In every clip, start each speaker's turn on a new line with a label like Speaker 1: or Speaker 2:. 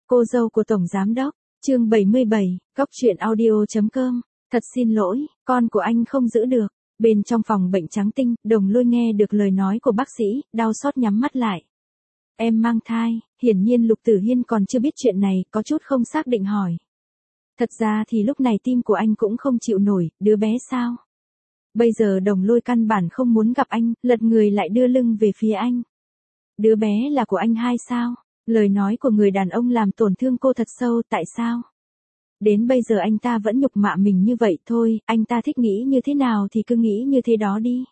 Speaker 1: Cô dâu của Tổng Giám Đốc, chương 77, Cóc truyện audio.com. Thật xin lỗi, con của anh không giữ được. Bên trong phòng bệnh trắng tinh, Đồng Lôi nghe được lời nói của bác sĩ, đau xót nhắm mắt lại. Em mang thai, hiển nhiên Lục Tử Hiên còn chưa biết chuyện này, có chút không xác định hỏi. Thật ra thì lúc này tim của anh cũng không chịu nổi, đứa bé sao? Bây giờ Đồng Lôi căn bản không muốn gặp anh, lật người lại đưa lưng về phía anh. Đứa bé là của anh hai sao? Lời nói của người đàn ông làm tổn thương cô thật sâu, tại sao? Đến bây giờ anh ta vẫn nhục mạ mình như vậy thôi, anh ta thích nghĩ như thế nào thì cứ nghĩ như thế đó đi.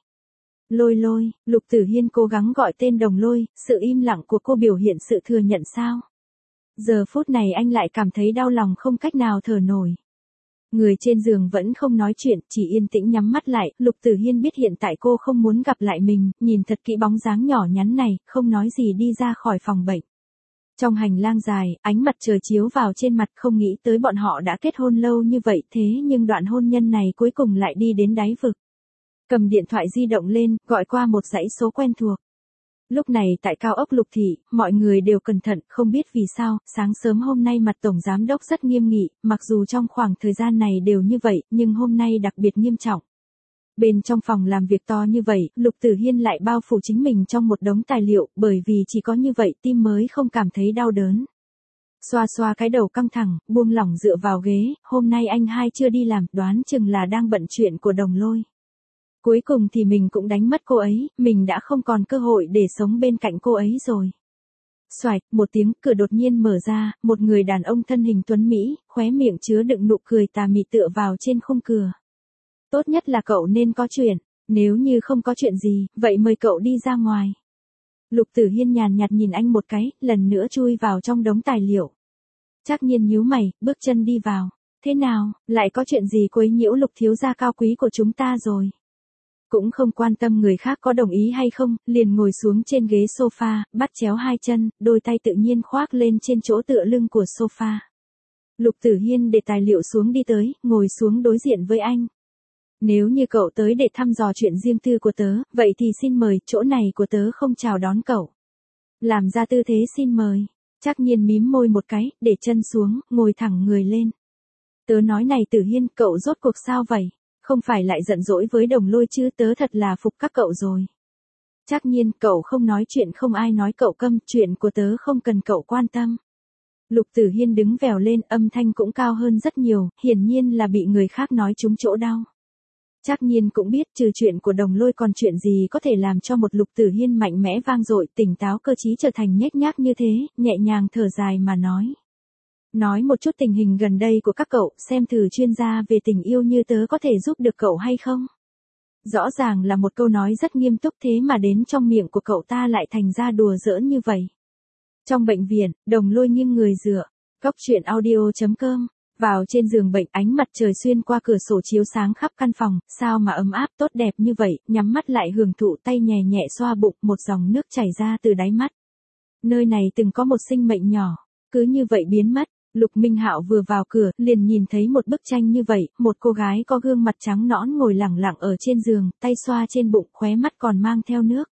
Speaker 1: Lôi, Lục Tử Hiên cố gắng gọi tên Đồng Lôi, sự im lặng của cô biểu hiện sự thừa nhận sao? Giờ phút này anh lại cảm thấy đau lòng không cách nào thở nổi. Người trên giường vẫn không nói chuyện, chỉ yên tĩnh nhắm mắt lại, Lục Tử Hiên biết hiện tại cô không muốn gặp lại mình, nhìn thật kỹ bóng dáng nhỏ nhắn này, không nói gì đi ra khỏi phòng bệnh. Trong hành lang dài, ánh mặt trời chiếu vào trên mặt, không nghĩ tới bọn họ đã kết hôn lâu như vậy, thế nhưng đoạn hôn nhân này cuối cùng lại đi đến đáy vực. Cầm điện thoại di động lên, gọi qua một dãy số quen thuộc. Lúc này tại cao ốc Lục Thị, mọi người đều cẩn thận, không biết vì sao, sáng sớm hôm nay mặt Tổng Giám Đốc rất nghiêm nghị, mặc dù trong khoảng thời gian này đều như vậy, nhưng hôm nay đặc biệt nghiêm trọng. Bên trong phòng làm việc to như vậy, Lục Tử Hiên lại bao phủ chính mình trong một đống tài liệu, bởi vì chỉ có như vậy tim mới không cảm thấy đau đớn. Xoa xoa cái đầu căng thẳng, buông lỏng dựa vào ghế, hôm nay anh hai chưa đi làm, đoán chừng là đang bận chuyện của Đồng Lôi. Cuối cùng thì mình cũng đánh mất cô ấy, mình đã không còn cơ hội để sống bên cạnh cô ấy rồi. Xoạch, một tiếng, cửa đột nhiên mở ra, một người đàn ông thân hình tuấn Mỹ, khóe miệng chứa đựng nụ cười tà mị tựa vào trên khung cửa. Tốt nhất là cậu nên có chuyện, nếu như không có chuyện gì, vậy mời cậu đi ra ngoài. Lục Tử Hiên nhàn nhạt nhìn anh một cái, lần nữa chui vào trong đống tài liệu. Trác Nhiên nhíu mày, bước chân đi vào. Thế nào, lại có chuyện gì quấy nhiễu Lục thiếu gia cao quý của chúng ta rồi? Cũng không quan tâm người khác có đồng ý hay không, liền ngồi xuống trên ghế sofa, bắt chéo hai chân, đôi tay tự nhiên khoác lên trên chỗ tựa lưng của sofa. Lục Tử Hiên để tài liệu xuống đi tới, ngồi xuống đối diện với anh. Nếu như cậu tới để thăm dò chuyện riêng tư của tớ, vậy thì xin mời, chỗ này của tớ không chào đón cậu. Làm ra tư thế xin mời. Trác Nhiên mím môi một cái, để chân xuống, ngồi thẳng người lên. Tớ nói này Tử Hiên, cậu rốt cuộc sao vậy? Không phải lại giận dỗi với Đồng Lôi chứ, tớ thật là phục các cậu rồi. Trác Nhiên, cậu không nói chuyện không ai nói cậu câm, chuyện của tớ không cần cậu quan tâm. Lục Tử Hiên đứng vèo lên, âm thanh cũng cao hơn rất nhiều, hiển nhiên là bị người khác nói trúng chỗ đau. Trác Nhiên cũng biết trừ chuyện của Đồng Lôi còn chuyện gì có thể làm cho một Lục Tử Hiên mạnh mẽ vang dội, tỉnh táo cơ trí trở thành nhếch nhác như thế, nhẹ nhàng thở dài mà nói. Nói một chút tình hình gần đây của các cậu, xem thử chuyên gia về tình yêu như tớ có thể giúp được cậu hay không. Rõ ràng là một câu nói rất nghiêm túc thế mà đến trong miệng của cậu ta lại thành ra đùa giỡn như vậy. Trong bệnh viện, Đồng Lôi nghiêng người dựa, Cóc truyện audio.com. Vào trên giường bệnh, ánh mặt trời xuyên qua cửa sổ chiếu sáng khắp căn phòng, sao mà ấm áp tốt đẹp như vậy, nhắm mắt lại hưởng thụ, tay nhẹ nhẹ xoa bụng, một dòng nước chảy ra từ đáy mắt. Nơi này từng có một sinh mệnh nhỏ, cứ như vậy biến mất. Lục Minh Hạo vừa vào cửa, liền nhìn thấy một bức tranh như vậy, một cô gái có gương mặt trắng nõn ngồi lẳng lặng ở trên giường, tay xoa trên bụng, khóe mắt còn mang theo nước.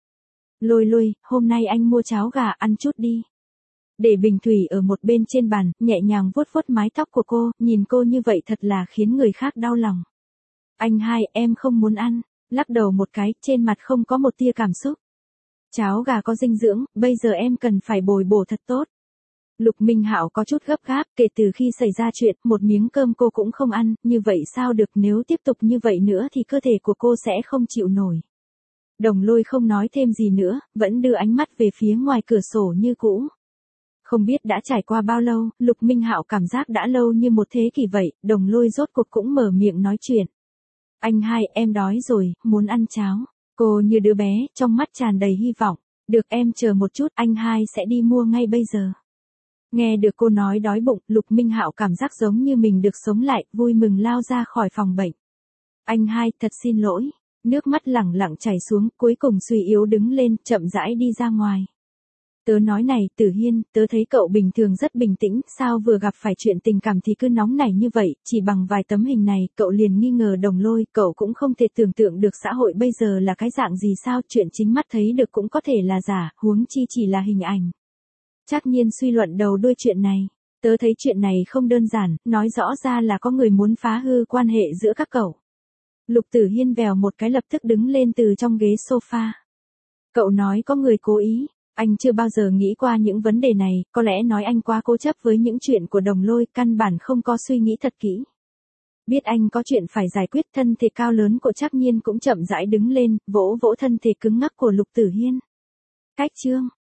Speaker 1: Lôi, hôm nay anh mua cháo gà ăn chút đi. Để bình thủy ở một bên trên bàn, nhẹ nhàng vuốt vuốt mái tóc của cô, nhìn cô như vậy thật là khiến người khác đau lòng. Anh hai, em không muốn ăn, lắc đầu một cái, trên mặt không có một tia cảm xúc. Cháo gà có dinh dưỡng, bây giờ em cần phải bồi bổ thật tốt. Lục Minh Hạo có chút gấp gáp, kể từ khi xảy ra chuyện, một miếng cơm cô cũng không ăn, như vậy sao được, nếu tiếp tục như vậy nữa thì cơ thể của cô sẽ không chịu nổi. Đồng Lôi không nói thêm gì nữa, vẫn đưa ánh mắt về phía ngoài cửa sổ như cũ. Không biết đã trải qua bao lâu, Lục Minh Hạo cảm giác đã lâu như một thế kỷ vậy, Đồng Lôi rốt cuộc cũng mở miệng nói chuyện. Anh hai, em đói rồi, muốn ăn cháo. Cô như đứa bé, trong mắt tràn đầy hy vọng. Được, em chờ một chút, anh hai sẽ đi mua ngay bây giờ. Nghe được cô nói đói bụng, Lục Minh Hạo cảm giác giống như mình được sống lại, vui mừng lao ra khỏi phòng bệnh. Anh hai, thật xin lỗi. Nước mắt lẳng lặng chảy xuống, cuối cùng suy yếu đứng lên, chậm rãi đi ra ngoài. Tớ nói này, Tử Hiên, tớ thấy cậu bình thường rất bình tĩnh, sao vừa gặp phải chuyện tình cảm thì cứ nóng nảy như vậy, chỉ bằng vài tấm hình này, cậu liền nghi ngờ Đồng Lôi, cậu cũng không thể tưởng tượng được xã hội bây giờ là cái dạng gì sao, chuyện chính mắt thấy được cũng có thể là giả, huống chi chỉ là hình ảnh. Trác Nhiên suy luận đầu đuôi chuyện này. Tớ thấy chuyện này không đơn giản, nói rõ ra là có người muốn phá hư quan hệ giữa các cậu. Lục Tử Hiên vèo một cái lập tức đứng lên từ trong ghế sofa. Cậu nói có người cố ý, anh chưa bao giờ nghĩ qua những vấn đề này, có lẽ nói anh quá cố chấp với những chuyện của Đồng Lôi, căn bản không có suy nghĩ thật kỹ. Biết anh có chuyện phải giải quyết, thân thể cao lớn của Trác Nhiên cũng chậm rãi đứng lên, vỗ vỗ thân thể cứng ngắc của Lục Tử Hiên. Cách chương